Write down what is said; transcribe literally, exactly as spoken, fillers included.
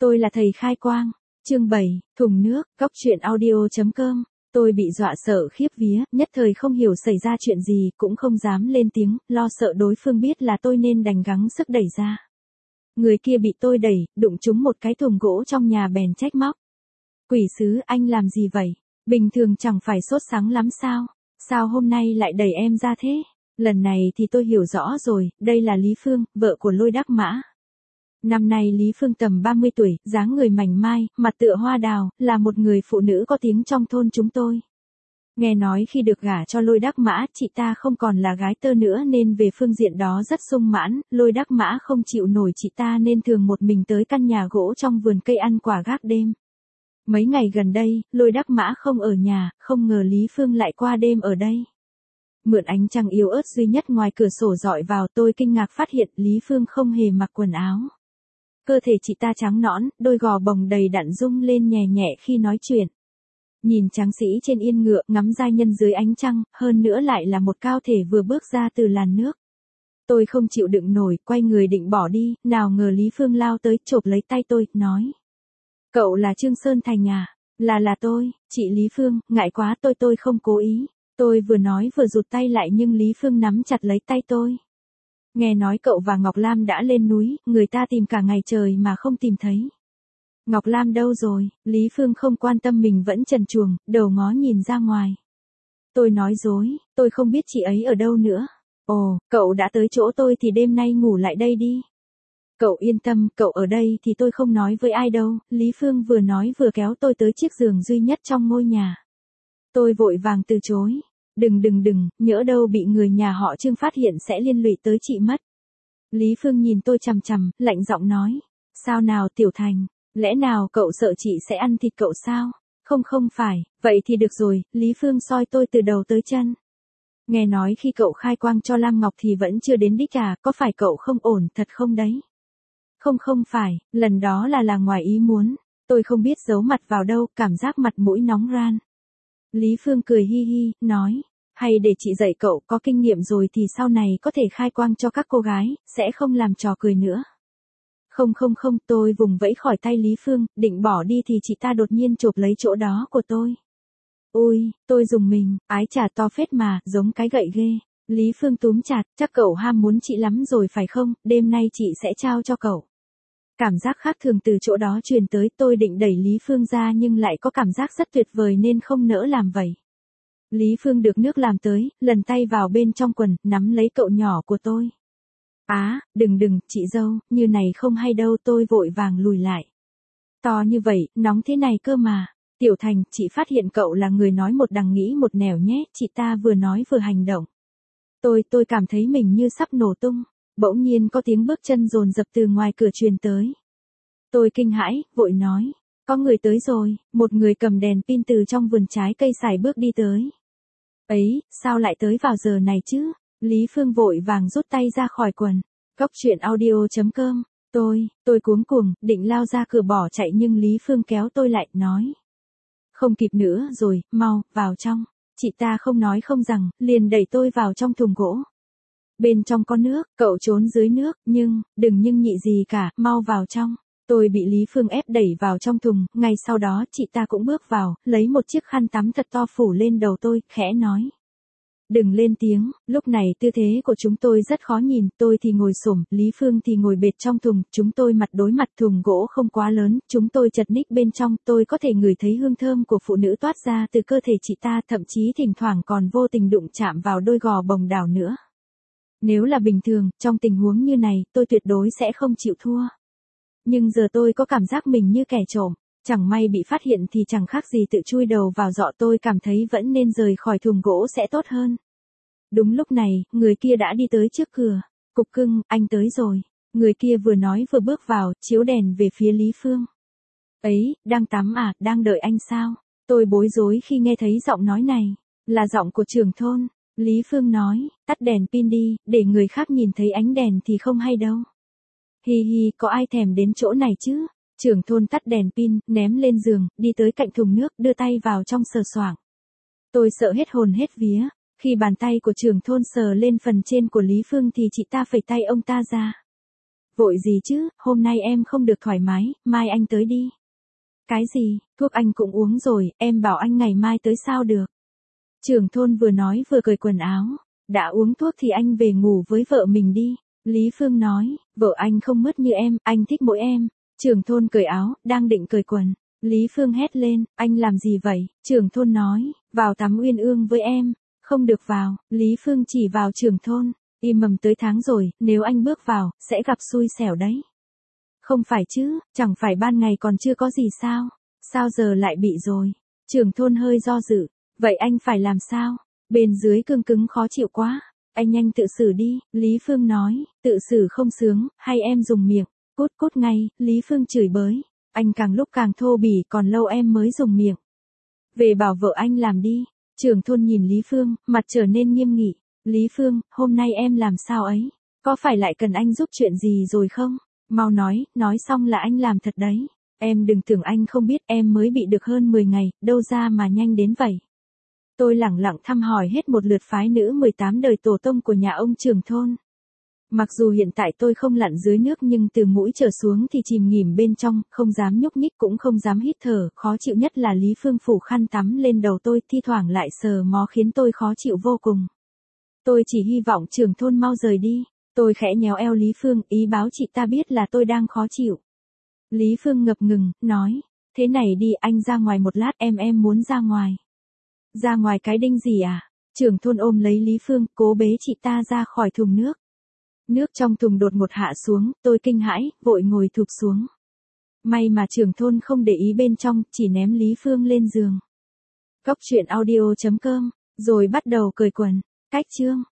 Tôi là thầy khai quang. Chương bảy, thùng nước, góc truyện audio chấm com. Tôi bị dọa sợ khiếp vía, nhất thời không hiểu xảy ra chuyện gì, cũng không dám lên tiếng, lo sợ đối phương biết là tôi nên đành gắng sức đẩy ra. Người kia bị tôi đẩy, đụng trúng một cái thùng gỗ trong nhà bèn trách móc. Quỷ sứ, anh làm gì vậy? Bình thường chẳng phải sốt sắng lắm sao? Sao hôm nay lại đẩy em ra thế? Lần này thì tôi hiểu rõ rồi, đây là Lý Phương, vợ của Lôi Đắc Mã. Năm nay Lý Phương tầm ba mươi tuổi, dáng người mảnh mai, mặt tựa hoa đào, là một người phụ nữ có tiếng trong thôn chúng tôi. Nghe nói khi được gả cho Lôi Đắc Mã, chị ta không còn là gái tơ nữa nên về phương diện đó rất sung mãn, Lôi Đắc Mã không chịu nổi chị ta nên thường một mình tới căn nhà gỗ trong vườn cây ăn quả gác đêm. Mấy ngày gần đây, Lôi Đắc Mã không ở nhà, không ngờ Lý Phương lại qua đêm ở đây. Mượn ánh trăng yếu ớt duy nhất ngoài cửa sổ dọi vào, tôi kinh ngạc phát hiện Lý Phương không hề mặc quần áo. Cơ thể chị ta trắng nõn, đôi gò bồng đầy đặn rung lên nhẹ nhẹ khi nói chuyện. Nhìn tráng sĩ trên yên ngựa ngắm giai nhân dưới ánh trăng, hơn nữa lại là một cao thể vừa bước ra từ làn nước. Tôi không chịu đựng nổi, quay người định bỏ đi, nào ngờ Lý Phương lao tới, chộp lấy tay tôi, nói. Cậu là Trương Sơn Thành à? Là là tôi, chị Lý Phương, ngại quá tôi tôi không cố ý. Tôi vừa nói vừa rụt tay lại nhưng Lý Phương nắm chặt lấy tay tôi. Nghe nói cậu và Ngọc Lam đã lên núi, người ta tìm cả ngày trời mà không tìm thấy. Ngọc Lam đâu rồi? Lý Phương không quan tâm mình vẫn trần truồng, đầu ngó nhìn ra ngoài. Tôi nói dối, tôi không biết chị ấy ở đâu nữa. Ồ, cậu đã tới chỗ tôi thì đêm nay ngủ lại đây đi. Cậu yên tâm, cậu ở đây thì tôi không nói với ai đâu. Lý Phương vừa nói vừa kéo tôi tới chiếc giường duy nhất trong ngôi nhà. Tôi vội vàng từ chối. Đừng đừng đừng, nhỡ đâu bị người nhà họ Trương phát hiện sẽ liên lụy tới chị mất. Lý Phương nhìn tôi chằm chằm, lạnh giọng nói. Sao nào Tiểu Thành, lẽ nào cậu sợ chị sẽ ăn thịt cậu sao? Không không phải, vậy thì được rồi, Lý Phương soi tôi từ đầu tới chân. Nghe nói khi cậu khai quang cho Lam Ngọc thì vẫn chưa đến đích à, có phải cậu không ổn thật không đấy? Không không phải, lần đó là là ngoài ý muốn, tôi không biết giấu mặt vào đâu, cảm giác mặt mũi nóng ran. Lý Phương cười hi hi, nói, hay để chị dạy cậu, có kinh nghiệm rồi thì sau này có thể khai quang cho các cô gái, sẽ không làm trò cười nữa. Không không không, tôi vùng vẫy khỏi tay Lý Phương, định bỏ đi thì chị ta đột nhiên chộp lấy chỗ đó của tôi. Ôi, tôi dùng mình, ái chà to phết mà, giống cái gậy ghê. Lý Phương túm chặt, chắc cậu ham muốn chị lắm rồi phải không, đêm nay chị sẽ trao cho cậu. Cảm giác khác thường từ chỗ đó truyền tới, tôi định đẩy Lý Phương ra nhưng lại có cảm giác rất tuyệt vời nên không nỡ làm vậy. Lý Phương được nước làm tới, lần tay vào bên trong quần, nắm lấy cậu nhỏ của tôi. Á, à, đừng đừng, chị dâu, như này không hay đâu, tôi vội vàng lùi lại. To như vậy, nóng thế này cơ mà. Tiểu Thành, chị phát hiện cậu là người nói một đằng nghĩ một nẻo nhé, chị ta vừa nói vừa hành động. Tôi, tôi cảm thấy mình như sắp nổ tung. Bỗng nhiên có tiếng bước chân dồn dập từ ngoài cửa truyền tới. Tôi kinh hãi, vội nói. Có người tới rồi, một người cầm đèn pin từ trong vườn trái cây sải bước đi tới. Ấy, sao lại tới vào giờ này chứ? Lý Phương vội vàng rút tay ra khỏi quần. Góc truyện audio chấm com. Tôi, tôi cuống cuồng, định lao ra cửa bỏ chạy nhưng Lý Phương kéo tôi lại, nói. Không kịp nữa rồi, mau, vào trong. Chị ta không nói không rằng, liền đẩy tôi vào trong thùng gỗ. Bên trong có nước, cậu trốn dưới nước, nhưng, đừng nhưng nhị gì cả, mau vào trong. Tôi bị Lý Phương ép đẩy vào trong thùng, ngay sau đó chị ta cũng bước vào, lấy một chiếc khăn tắm thật to phủ lên đầu tôi, khẽ nói. Đừng lên tiếng, lúc này tư thế của chúng tôi rất khó nhìn, tôi thì ngồi xổm, Lý Phương thì ngồi bệt trong thùng, chúng tôi mặt đối mặt, thùng gỗ không quá lớn, chúng tôi chật ních bên trong, tôi có thể ngửi thấy hương thơm của phụ nữ toát ra từ cơ thể chị ta, thậm chí thỉnh thoảng còn vô tình đụng chạm vào đôi gò bồng đảo nữa. Nếu là bình thường, trong tình huống như này, tôi tuyệt đối sẽ không chịu thua. Nhưng giờ tôi có cảm giác mình như kẻ trộm, chẳng may bị phát hiện thì chẳng khác gì tự chui đầu vào giọ, tôi cảm thấy vẫn nên rời khỏi thùng gỗ sẽ tốt hơn. Đúng lúc này, người kia đã đi tới trước cửa. Cục cưng, anh tới rồi. Người kia vừa nói vừa bước vào, chiếu đèn về phía Lý Phương. Ấy, đang tắm à, đang đợi anh sao? Tôi bối rối khi nghe thấy giọng nói này. Là giọng của trưởng thôn. Lý Phương nói, tắt đèn pin đi, để người khác nhìn thấy ánh đèn thì không hay đâu. Hi hi, có ai thèm đến chỗ này chứ? Trưởng thôn tắt đèn pin, ném lên giường, đi tới cạnh thùng nước, đưa tay vào trong sờ soạng. Tôi sợ hết hồn hết vía, khi bàn tay của trưởng thôn sờ lên phần trên của Lý Phương thì chị ta phẩy tay ông ta ra. Vội gì chứ, hôm nay em không được thoải mái, mai anh tới đi. Cái gì, thuốc anh cũng uống rồi, em bảo anh ngày mai tới sao được. Trưởng thôn vừa nói vừa cởi quần áo. Đã uống thuốc thì anh về ngủ với vợ mình đi. Lý Phương nói, vợ anh không mướt như em, anh thích mỗi em. Trưởng thôn cởi áo, đang định cởi quần. Lý Phương hét lên, anh làm gì vậy? Trưởng thôn nói, vào tắm uyên ương với em. Không được vào, Lý Phương chỉ vào trưởng thôn. Im mầm tới tháng rồi, nếu anh bước vào, sẽ gặp xui xẻo đấy. Không phải chứ, chẳng phải ban ngày còn chưa có gì sao? Sao giờ lại bị rồi? Trưởng thôn hơi do dự. Vậy anh phải làm sao? Bên dưới cương cứng khó chịu quá. Anh nhanh tự xử đi, Lý Phương nói, tự xử không sướng, hay em dùng miệng. Cút cút ngay, Lý Phương chửi bới. Anh càng lúc càng thô bỉ, còn lâu em mới dùng miệng. Về bảo vợ anh làm đi. Trưởng thôn nhìn Lý Phương, mặt trở nên nghiêm nghị. Lý Phương, hôm nay em làm sao ấy? Có phải lại cần anh giúp chuyện gì rồi không? Mau nói, nói xong là anh làm thật đấy. Em đừng tưởng anh không biết, em mới bị được hơn mười ngày, đâu ra mà nhanh đến vậy. Tôi lẳng lặng thăm hỏi hết một lượt phái nữ mười tám đời tổ tông của nhà ông trưởng thôn. Mặc dù hiện tại tôi không lặn dưới nước nhưng từ mũi trở xuống thì chìm nghỉm bên trong, không dám nhúc nhích cũng không dám hít thở, khó chịu nhất là Lý Phương phủ khăn tắm lên đầu tôi, thi thoảng lại sờ mó khiến tôi khó chịu vô cùng. Tôi chỉ hy vọng trưởng thôn mau rời đi. Tôi khẽ nhéo eo Lý Phương, ý báo chị ta biết là tôi đang khó chịu. Lý Phương ngập ngừng, nói, thế này đi, anh ra ngoài một lát, em em muốn ra ngoài. Ra ngoài cái đinh gì à? Trưởng thôn ôm lấy Lý Phương, cố bế chị ta ra khỏi thùng nước. Nước trong thùng đột ngột hạ xuống, tôi kinh hãi, vội ngồi thụp xuống. May mà trưởng thôn không để ý bên trong, chỉ ném Lý Phương lên giường. Cóc truyện audio chấm com, rồi bắt đầu cởi quần. Cách chương